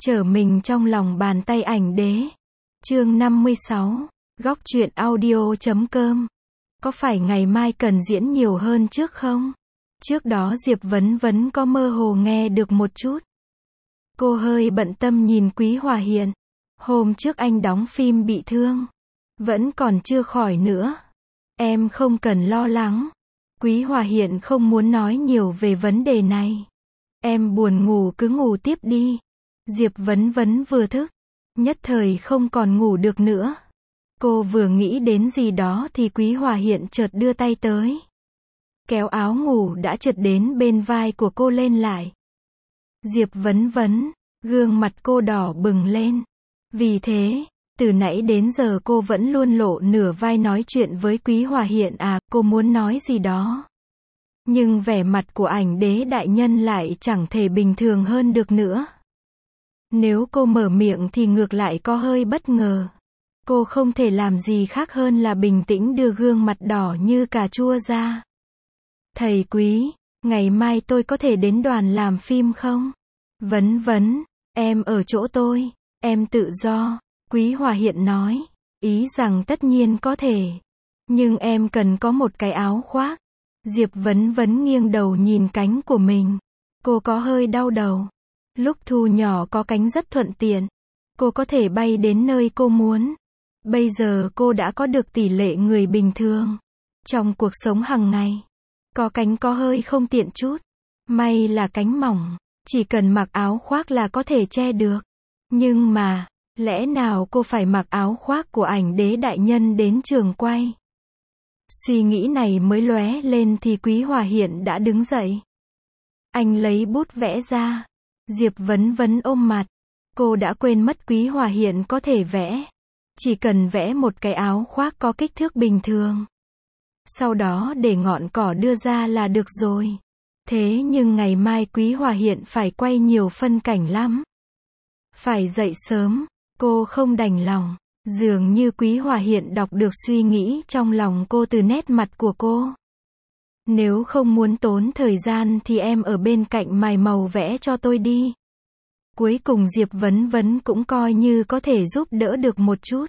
Trở mình trong lòng bàn tay ảnh đế. Chương 56. Góc truyện audio.com. Có phải ngày mai cần diễn nhiều hơn trước không? Trước đó Diệp Vấn Vấn có mơ hồ nghe được một chút. Cô hơi bận tâm nhìn Quý Hòa Hiện. Hôm trước anh đóng phim bị thương. Vẫn còn chưa khỏi nữa. Em không cần lo lắng. Quý Hòa Hiện không muốn nói nhiều về vấn đề này. Em buồn ngủ cứ ngủ tiếp đi. Diệp Vấn Vấn vừa thức. Nhất thời không còn ngủ được nữa. Cô vừa nghĩ đến gì đó thì Quý Hòa Hiện chợt đưa tay tới. Kéo áo ngủ đã trượt đến bên vai của cô lên lại. Diệp Vấn Vấn, gương mặt cô đỏ bừng lên. Vì thế, từ nãy đến giờ cô vẫn luôn lộ nửa vai nói chuyện với Quý Hòa Hiện cô muốn nói gì đó. Nhưng vẻ mặt của ảnh đế đại nhân lại chẳng thể bình thường hơn được nữa. Nếu cô mở miệng thì ngược lại có hơi bất ngờ. Cô không thể làm gì khác hơn là bình tĩnh đưa gương mặt đỏ như cà chua ra. Thầy Quý, ngày mai tôi có thể đến đoàn làm phim không? Vấn Vấn, em ở chỗ tôi, em tự do. Quý Hòa Hiện nói, ý rằng tất nhiên có thể. Nhưng em cần có một cái áo khoác. Diệp Vấn Vấn nghiêng đầu nhìn cánh của mình. Cô có hơi đau đầu. Lúc thu nhỏ có cánh rất thuận tiện. Cô có thể bay đến nơi cô muốn. Bây giờ cô đã có được tỷ lệ người bình thường. Trong cuộc sống hàng ngày, có cánh có hơi không tiện chút. May là cánh mỏng, chỉ cần mặc áo khoác là có thể che được. Nhưng mà, lẽ nào cô phải mặc áo khoác của ảnh đế đại nhân đến trường quay? Suy nghĩ này mới lóe lên thì Quý Hòa Hiện đã đứng dậy. Anh lấy bút vẽ ra. Diệp Vấn Vấn ôm mặt. Cô đã quên mất Quý Hòa Hiện có thể vẽ. Chỉ cần vẽ một cái áo khoác có kích thước bình thường. Sau đó để ngọn cỏ đưa ra là được rồi. Thế nhưng ngày mai Quý Hòa Hiện phải quay nhiều phân cảnh lắm. Phải dậy sớm, cô không đành lòng. Dường như Quý Hòa Hiện đọc được suy nghĩ trong lòng cô từ nét mặt của cô. Nếu không muốn tốn thời gian thì em ở bên cạnh mài màu vẽ cho tôi đi. Cuối cùng Diệp Vấn Vấn cũng coi như có thể giúp đỡ được một chút.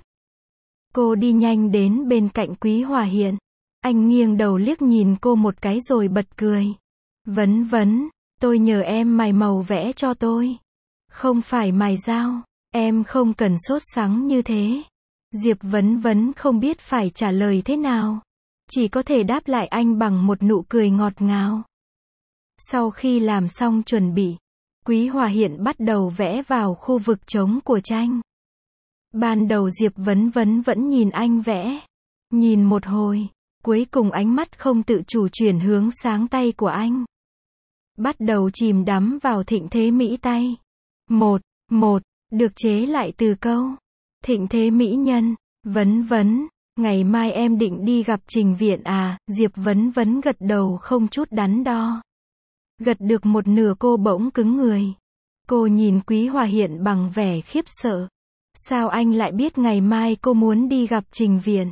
Cô đi nhanh đến bên cạnh Quý Hòa Hiện. Anh nghiêng đầu liếc nhìn cô một cái rồi bật cười. Vấn Vấn, tôi nhờ em mài màu vẽ cho tôi. Không phải mài dao, em không cần sốt sắng như thế. Diệp Vấn Vấn không biết phải trả lời thế nào. Chỉ có thể đáp lại anh bằng một nụ cười ngọt ngào. Sau khi làm xong chuẩn bị, Quý Hòa Hiện bắt đầu vẽ vào khu vực trống của tranh. Ban đầu Diệp Vấn Vấn vẫn nhìn anh vẽ. Nhìn một hồi, cuối cùng ánh mắt không tự chủ chuyển hướng sáng tay của anh. Bắt đầu chìm đắm vào thịnh thế mỹ tay. Một, được chế lại từ câu. Thịnh thế mỹ nhân, Vấn Vấn, ngày mai em định đi gặp Trình Viện Diệp Vấn Vấn gật đầu không chút đắn đo. Gật được một nửa cô bỗng cứng người. Cô nhìn Quý Hòa Hiện bằng vẻ khiếp sợ. Sao anh lại biết ngày mai cô muốn đi gặp Trình Viện?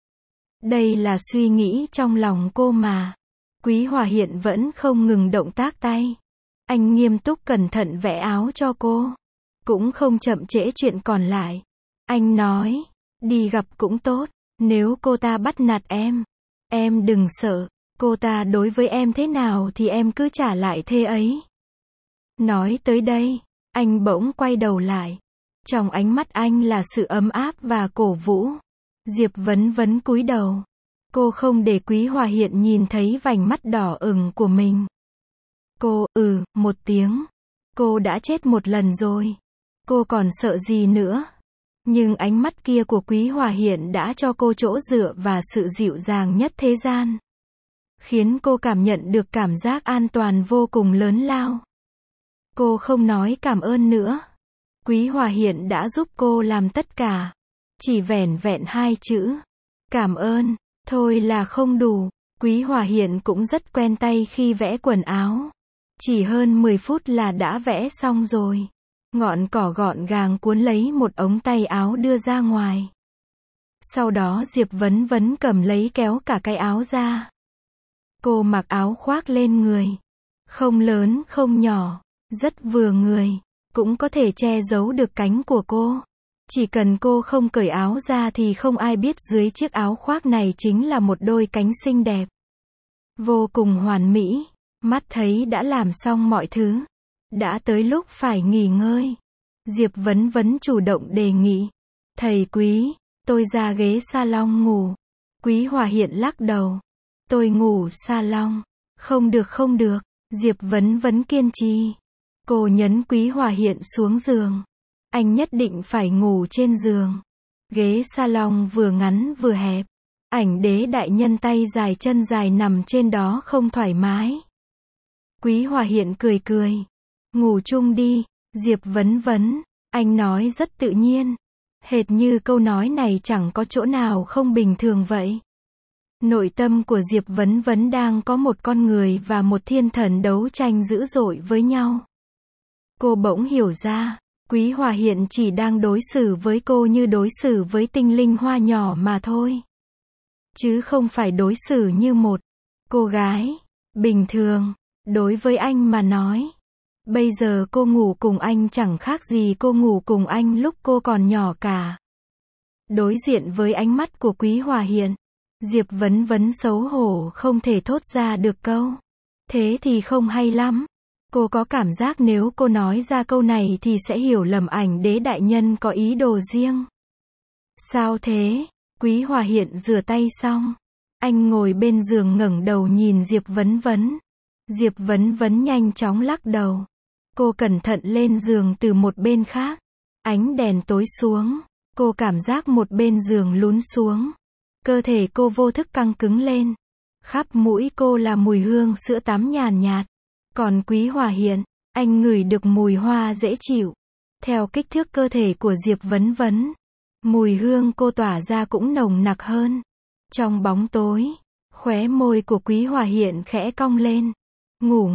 Đây là suy nghĩ trong lòng cô mà. Quý Hòa Hiện vẫn không ngừng động tác tay. Anh nghiêm túc cẩn thận vẽ áo cho cô. Cũng không chậm trễ chuyện còn lại. Anh nói, đi gặp cũng tốt. Nếu cô ta bắt nạt em đừng sợ. Cô ta đối với em thế nào thì em cứ trả lại thế ấy. Nói tới đây, anh bỗng quay đầu lại. Trong ánh mắt anh là sự ấm áp và cổ vũ. Diệp Vấn Vấn cúi đầu. Cô không để Quý Hòa Hiện nhìn thấy vành mắt đỏ ửng của mình. Cô, một tiếng. Cô đã chết một lần rồi. Cô còn sợ gì nữa? Nhưng ánh mắt kia của Quý Hòa Hiện đã cho cô chỗ dựa và sự dịu dàng nhất thế gian. Khiến cô cảm nhận được cảm giác an toàn vô cùng lớn lao. Cô không nói cảm ơn nữa. Quý Hòa Hiện đã giúp cô làm tất cả. Chỉ vẻn vẹn 2 chữ. Cảm ơn, thôi là không đủ. Quý Hòa Hiện cũng rất quen tay khi vẽ quần áo. Chỉ hơn 10 phút là đã vẽ xong rồi. Ngọn cỏ gọn gàng cuốn lấy một ống tay áo đưa ra ngoài. Sau đó Diệp Vấn Vấn cầm lấy kéo cả cái áo ra. Cô mặc áo khoác lên người. Không lớn không nhỏ, rất vừa người. cũng có thể che giấu được cánh của cô. Chỉ cần cô không cởi áo ra thì không ai biết dưới chiếc áo khoác này chính là một đôi cánh xinh đẹp. Vô cùng hoàn mỹ, mắt thấy đã làm xong mọi thứ. Đã tới lúc phải nghỉ ngơi. Diệp Vấn Vấn chủ động đề nghị. Thầy Quý, tôi ra ghế salon ngủ. Quý Hòa Hiện lắc đầu. Tôi ngủ salon. Không được không được, Diệp Vấn Vấn kiên trì. Cô nhấn Quý Hòa Hiện xuống giường. Anh nhất định phải ngủ trên giường. Ghế salon vừa ngắn vừa hẹp. Ảnh đế đại nhân tay dài chân dài nằm trên đó không thoải mái. Quý Hòa Hiện cười cười. Ngủ chung đi, Diệp Vấn Vấn. Anh nói rất tự nhiên. Hệt như câu nói này chẳng có chỗ nào không bình thường vậy. Nội tâm của Diệp Vấn Vấn đang có một con người và một thiên thần đấu tranh dữ dội với nhau. Cô bỗng hiểu ra, Quý Hòa Hiện chỉ đang đối xử với cô như đối xử với tinh linh hoa nhỏ mà thôi. Chứ không phải đối xử như một cô gái bình thường. Đối với anh mà nói, bây giờ cô ngủ cùng anh chẳng khác gì cô ngủ cùng anh lúc cô còn nhỏ cả. Đối diện với ánh mắt của Quý Hòa Hiện, Diệp Vấn Vấn xấu hổ không thể thốt ra được câu. Thế thì không hay lắm. Cô có cảm giác nếu cô nói ra câu này thì sẽ hiểu lầm ảnh đế đại nhân có ý đồ riêng. Sao thế? Quý Hòa Hiện rửa tay xong. Anh ngồi bên giường ngẩng đầu nhìn Diệp Vấn Vấn. Diệp Vấn Vấn nhanh chóng lắc đầu. Cô cẩn thận lên giường từ một bên khác. Ánh đèn tối xuống. Cô cảm giác một bên giường lún xuống. Cơ thể cô vô thức căng cứng lên. Khắp mũi cô là mùi hương sữa tắm nhàn nhạt. Còn Quý Hòa Hiện, anh ngửi được mùi hoa dễ chịu. Theo kích thước cơ thể của Diệp Vấn Vấn, mùi hương cô tỏa ra cũng nồng nặc hơn. Trong bóng tối, khóe môi của Quý Hòa Hiện khẽ cong lên. Ngủ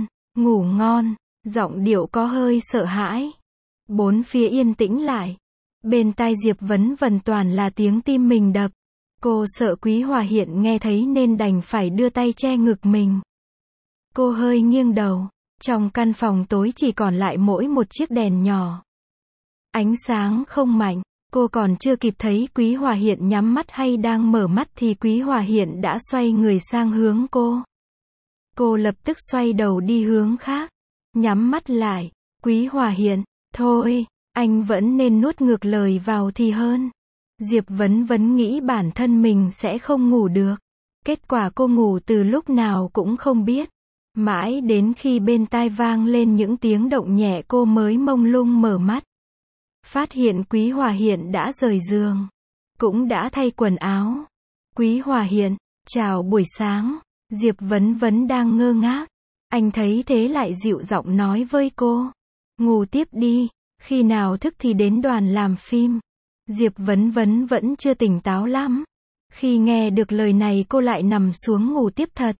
ngon, giọng điệu có hơi sợ hãi. Bốn phía yên tĩnh lại. Bên tai Diệp Vấn Vấn toàn là tiếng tim mình đập. Cô sợ Quý Hòa Hiện nghe thấy nên đành phải đưa tay che ngực mình. Cô hơi nghiêng đầu. Trong căn phòng tối chỉ còn lại mỗi một chiếc đèn nhỏ. Ánh sáng không mạnh. Cô còn chưa kịp thấy Quý Hòa Hiện nhắm mắt hay đang mở mắt thì Quý Hòa Hiện đã xoay người sang hướng cô. Cô lập tức xoay đầu đi hướng khác. Nhắm mắt lại. Quý Hòa Hiện, thôi, anh vẫn nên nuốt ngược lời vào thì hơn. Diệp Vấn Vấn nghĩ bản thân mình sẽ không ngủ được. Kết quả cô ngủ từ lúc nào cũng không biết. Mãi đến khi bên tai vang lên những tiếng động nhẹ cô mới mông lung mở mắt. Phát hiện Quý Hòa Hiện đã rời giường. Cũng đã thay quần áo. Quý Hòa Hiện, chào buổi sáng. Diệp Vấn Vấn đang ngơ ngác. Anh thấy thế lại dịu giọng nói với cô. Ngủ tiếp đi, khi nào thức thì đến đoàn làm phim. Diệp Vấn Vấn vẫn chưa tỉnh táo lắm. Khi nghe được lời này cô lại nằm xuống ngủ tiếp thật.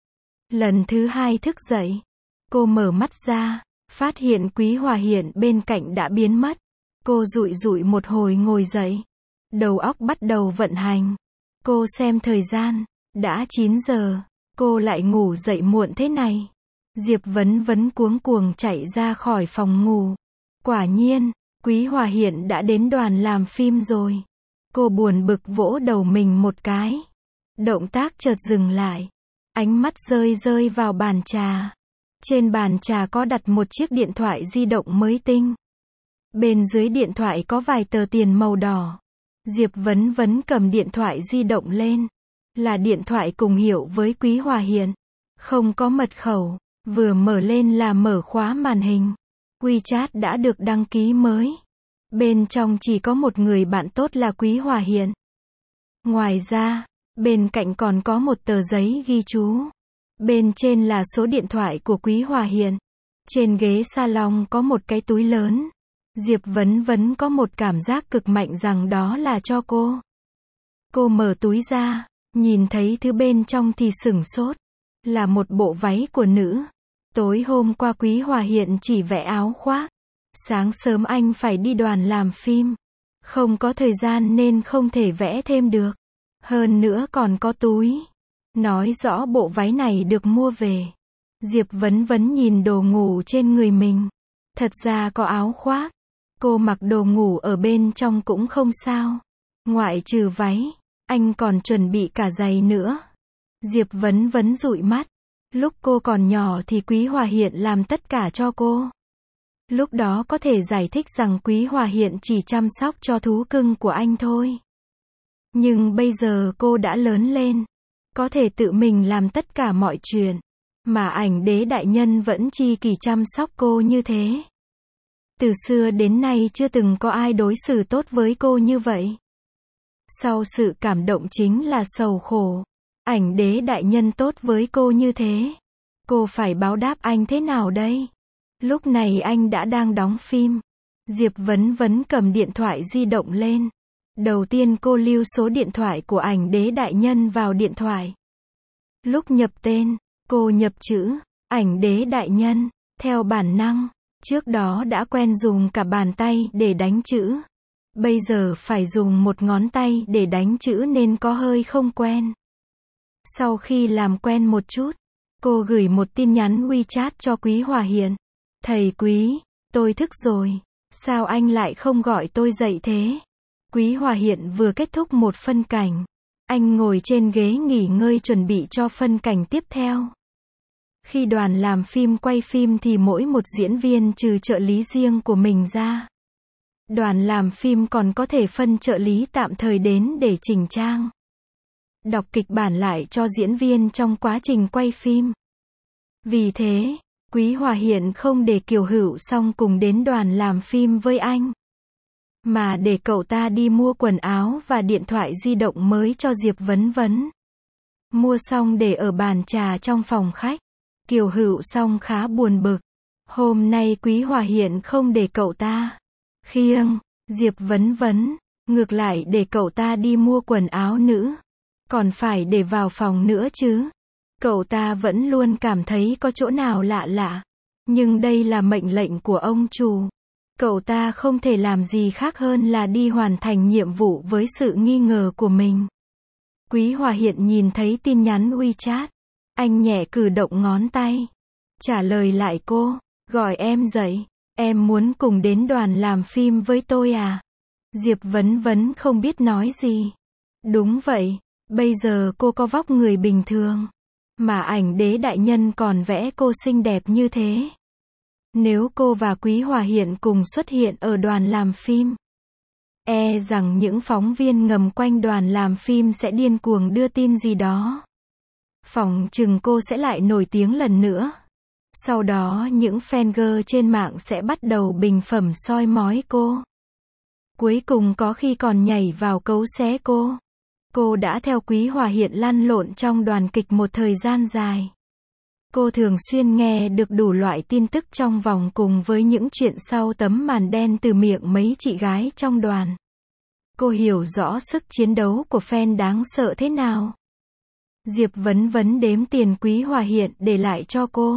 Lần thứ hai thức dậy, cô mở mắt ra, phát hiện Quý Hòa Hiện bên cạnh đã biến mất. Cô dụi dụi một hồi ngồi dậy. Đầu óc bắt đầu vận hành. Cô xem thời gian, đã 9 giờ, cô lại ngủ dậy muộn thế này. Diệp Vấn Vấn cuống cuồng chạy ra khỏi phòng ngủ. Quả nhiên, Quý Hòa Hiện đã đến đoàn làm phim rồi. Cô buồn bực vỗ đầu mình một cái. Động tác chợt dừng lại. Ánh mắt rơi vào bàn trà. Trên bàn trà có đặt một chiếc điện thoại di động mới tinh. Bên dưới điện thoại có vài tờ tiền màu đỏ. Diệp Vấn Vấn cầm điện thoại di động lên. Là điện thoại cùng hiệu với Quý Hòa Hiện. Không có mật khẩu. Vừa mở lên là mở khóa màn hình. WeChat đã được đăng ký mới. Bên trong chỉ có một người bạn tốt là Quý Hòa Hiện. Ngoài ra, bên cạnh còn có một tờ giấy ghi chú. Bên trên là số điện thoại của Quý Hòa Hiện. Trên ghế salon có một cái túi lớn. Diệp Vấn Vấn có một cảm giác cực mạnh rằng đó là cho cô. Cô mở túi ra, nhìn thấy thứ bên trong thì sửng sốt. Là một bộ váy của nữ. Tối hôm qua Quý Hòa Hiện chỉ vẽ áo khoác. Sáng sớm anh phải đi đoàn làm phim. Không có thời gian nên không thể vẽ thêm được. Hơn nữa còn có túi. Nói rõ bộ váy này được mua về. Diệp Vấn Vấn nhìn đồ ngủ trên người mình. Thật ra có áo khoác. Cô mặc đồ ngủ ở bên trong cũng không sao. Ngoại trừ váy, anh còn chuẩn bị cả giày nữa. Diệp Vấn Vấn dụi mắt. Lúc cô còn nhỏ thì Quý Hòa Hiện làm tất cả cho cô. Lúc đó có thể giải thích rằng Quý Hòa Hiện chỉ chăm sóc cho thú cưng của anh thôi. Nhưng bây giờ cô đã lớn lên, có thể tự mình làm tất cả mọi chuyện, mà ảnh đế đại nhân vẫn chi kỷ chăm sóc cô như thế. Từ xưa đến nay chưa từng có ai đối xử tốt với cô như vậy. Sau sự cảm động chính là sầu khổ. Ảnh đế đại nhân tốt với cô như thế. Cô phải báo đáp anh thế nào đây? Lúc này anh đã đang đóng phim. Diệp Vấn Vấn cầm điện thoại di động lên. Đầu tiên cô lưu số điện thoại của ảnh đế đại nhân vào điện thoại. Lúc nhập tên, cô nhập chữ, ảnh đế đại nhân, theo bản năng. Trước đó đã quen dùng cả bàn tay để đánh chữ. Bây giờ phải dùng một ngón tay để đánh chữ nên có hơi không quen. Sau khi làm quen một chút, cô gửi một tin nhắn WeChat cho Quý Hòa Hiện. Thầy Quý, tôi thức rồi. Sao anh lại không gọi tôi dậy thế? Quý Hòa Hiện vừa kết thúc một phân cảnh. Anh ngồi trên ghế nghỉ ngơi chuẩn bị cho phân cảnh tiếp theo. Khi đoàn làm phim quay phim thì mỗi một diễn viên trừ trợ lý riêng của mình ra. Đoàn làm phim còn có thể phân trợ lý tạm thời đến để chỉnh trang. Đọc kịch bản lại cho diễn viên trong quá trình quay phim. Vì thế, Quý Hòa Hiện không để Kiều Hữu Song cùng đến đoàn làm phim với anh, mà để cậu ta đi mua quần áo và điện thoại di động mới cho Diệp Vấn Vấn. Mua xong để ở bàn trà trong phòng khách. Kiều Hữu Song khá buồn bực. Hôm nay Quý Hòa Hiện không để cậu ta khiêng Diệp Vấn Vấn, ngược lại để cậu ta đi mua quần áo nữ. Còn phải để vào phòng nữa chứ. Cậu ta vẫn luôn cảm thấy có chỗ nào lạ lạ. Nhưng đây là mệnh lệnh của ông chủ. Cậu ta không thể làm gì khác hơn là đi hoàn thành nhiệm vụ với sự nghi ngờ của mình. Quý Hòa Hiện nhìn thấy tin nhắn WeChat. Anh nhẹ cử động ngón tay. Trả lời lại cô. Gọi em dậy. Em muốn cùng đến đoàn làm phim với tôi à? Diệp Vấn Vấn không biết nói gì. Đúng vậy. Bây giờ cô có vóc người bình thường. Mà ảnh đế đại nhân còn vẽ cô xinh đẹp như thế. Nếu cô và Quý Hòa Hiện cùng xuất hiện ở đoàn làm phim, e rằng những phóng viên ngầm quanh đoàn làm phim sẽ điên cuồng đưa tin gì đó. Phỏng chừng cô sẽ lại nổi tiếng lần nữa. Sau đó những fan girl trên mạng sẽ bắt đầu bình phẩm soi mói cô. Cuối cùng có khi còn nhảy vào cấu xé cô. Cô đã theo Quý Hòa Hiện lăn lộn trong đoàn kịch một thời gian dài. Cô thường xuyên nghe được đủ loại tin tức trong vòng cùng với những chuyện sau tấm màn đen từ miệng mấy chị gái trong đoàn. Cô hiểu rõ sức chiến đấu của fan đáng sợ thế nào. Diệp Vấn Vấn đếm tiền Quý Hòa Hiện để lại cho cô.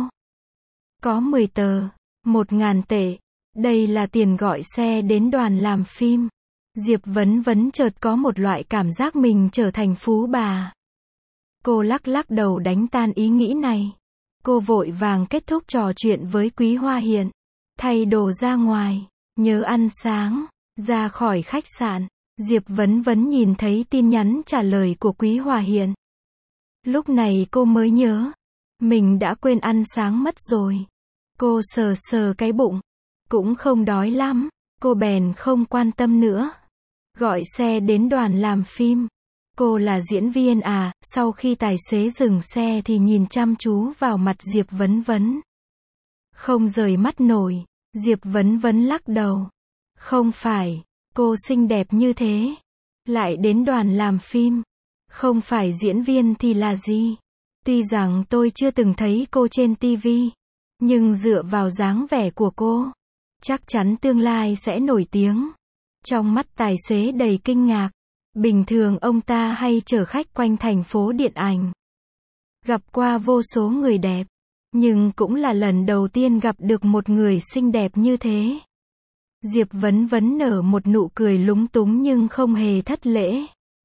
Có 10 tờ, 1.000 tệ. Đây là tiền gọi xe đến đoàn làm phim. Diệp Vấn Vấn chợt có một loại cảm giác mình trở thành phú bà. Cô lắc lắc đầu đánh tan ý nghĩ này. Cô vội vàng kết thúc trò chuyện với Quý Hòa Hiện. Thay đồ ra ngoài, nhớ ăn sáng, ra khỏi khách sạn. Diệp Vấn Vấn nhìn thấy tin nhắn trả lời của Quý Hòa Hiện. Lúc này cô mới nhớ, mình đã quên ăn sáng mất rồi. Cô sờ sờ cái bụng, cũng không đói lắm, cô bèn không quan tâm nữa. Gọi xe đến đoàn làm phim. Cô là diễn viên à? Sau khi tài xế dừng xe thì nhìn chăm chú vào mặt Diệp Vấn Vấn. Không rời mắt nổi. Diệp Vấn Vấn lắc đầu. Không phải, cô xinh đẹp như thế, lại đến đoàn làm phim. Không phải diễn viên thì là gì? Tuy rằng tôi chưa từng thấy cô trên TV, nhưng dựa vào dáng vẻ của cô, chắc chắn tương lai sẽ nổi tiếng. Trong mắt tài xế đầy kinh ngạc. Bình thường ông ta hay chở khách quanh thành phố điện ảnh, gặp qua vô số người đẹp, nhưng cũng là lần đầu tiên gặp được một người xinh đẹp như thế. Diệp Vấn Vấn nở một nụ cười lúng túng nhưng không hề thất lễ.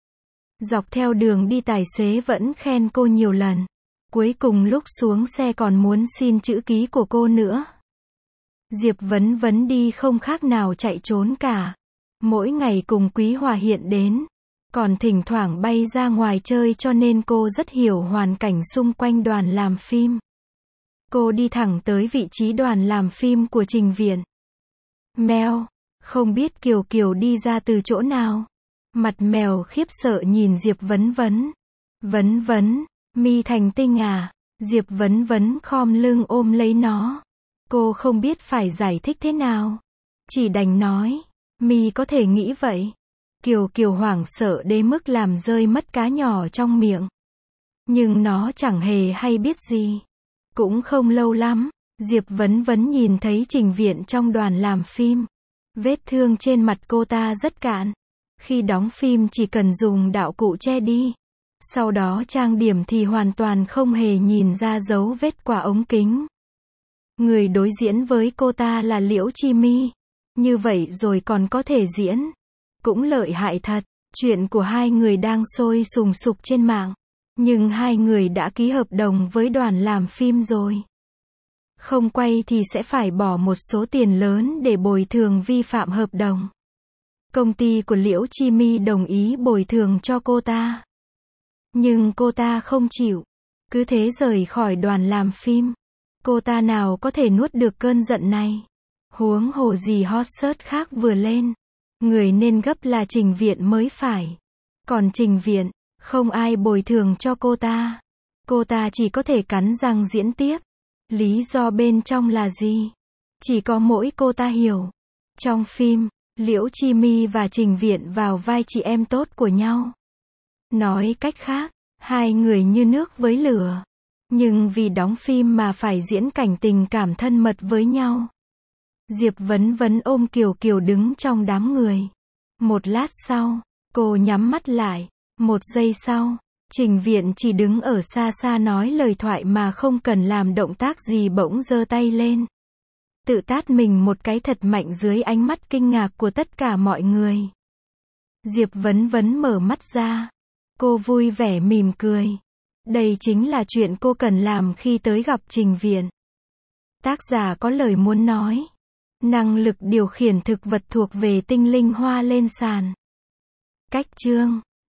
Dọc theo đường đi tài xế vẫn khen cô nhiều lần. Cuối cùng lúc xuống xe còn muốn xin chữ ký của cô nữa. Diệp Vấn Vấn đi không khác nào chạy trốn cả. Mỗi ngày cùng Quý Hòa hiện đến, còn thỉnh thoảng bay ra ngoài chơi, cho nên cô rất hiểu hoàn cảnh xung quanh đoàn làm phim. Cô đi thẳng tới vị trí đoàn làm phim của Trình Viện. Mèo, không biết Kiều Kiều đi ra từ chỗ nào. Mặt mèo khiếp sợ nhìn Diệp Vấn Vấn. Vấn Vấn, mi thành tinh à? Diệp Vấn Vấn khom lưng ôm lấy nó. Cô không biết phải giải thích thế nào. Chỉ đành nói, mi có thể nghĩ vậy. Kiều Kiều hoảng sợ đến mức làm rơi mất cá nhỏ trong miệng. Nhưng nó chẳng hề hay biết gì. Cũng không lâu lắm, Diệp Vấn Vấn nhìn thấy Trình Viện trong đoàn làm phim. Vết thương trên mặt cô ta rất cạn. Khi đóng phim chỉ cần dùng đạo cụ che đi. Sau đó trang điểm thì hoàn toàn không hề nhìn ra dấu vết qua ống kính. Người đối diễn với cô ta là Liễu Chi Mi. Như vậy rồi còn có thể diễn. Cũng lợi hại thật. Chuyện của hai người đang sôi sùng sục trên mạng. Nhưng hai người đã ký hợp đồng với đoàn làm phim rồi. Không quay thì sẽ phải bỏ một số tiền lớn để bồi thường vi phạm hợp đồng. Công ty của Liễu Chi Mi đồng ý bồi thường cho cô ta. Nhưng cô ta không chịu. Cứ thế rời khỏi đoàn làm phim. Cô ta nào có thể nuốt được cơn giận này. Huống hồ gì hot search khác vừa lên. Người nên gấp là Trình Viện mới phải. Còn Trình Viện, không ai bồi thường cho cô ta. Cô ta chỉ có thể cắn răng diễn tiếp. Lý do bên trong là gì? Chỉ có mỗi cô ta hiểu. Trong phim, Liễu Chi Mi và Trình Viện vào vai chị em tốt của nhau. Nói cách khác, hai người như nước với lửa. Nhưng vì đóng phim mà phải diễn cảnh tình cảm thân mật với nhau. Diệp Vấn Vấn ôm Kiều Kiều đứng trong đám người. Một lát sau, cô nhắm mắt lại. Một giây sau, Trình Viện chỉ đứng ở xa xa nói lời thoại mà không cần làm động tác gì, bỗng giơ tay lên. Tự tát mình một cái thật mạnh dưới ánh mắt kinh ngạc của tất cả mọi người. Diệp Vấn Vấn mở mắt ra. Cô vui vẻ mỉm cười. Đây chính là chuyện cô cần làm khi tới gặp Trình Viện. Tác giả có lời muốn nói. Năng lực điều khiển thực vật thuộc về tinh linh hoa lên sàn. Cách chương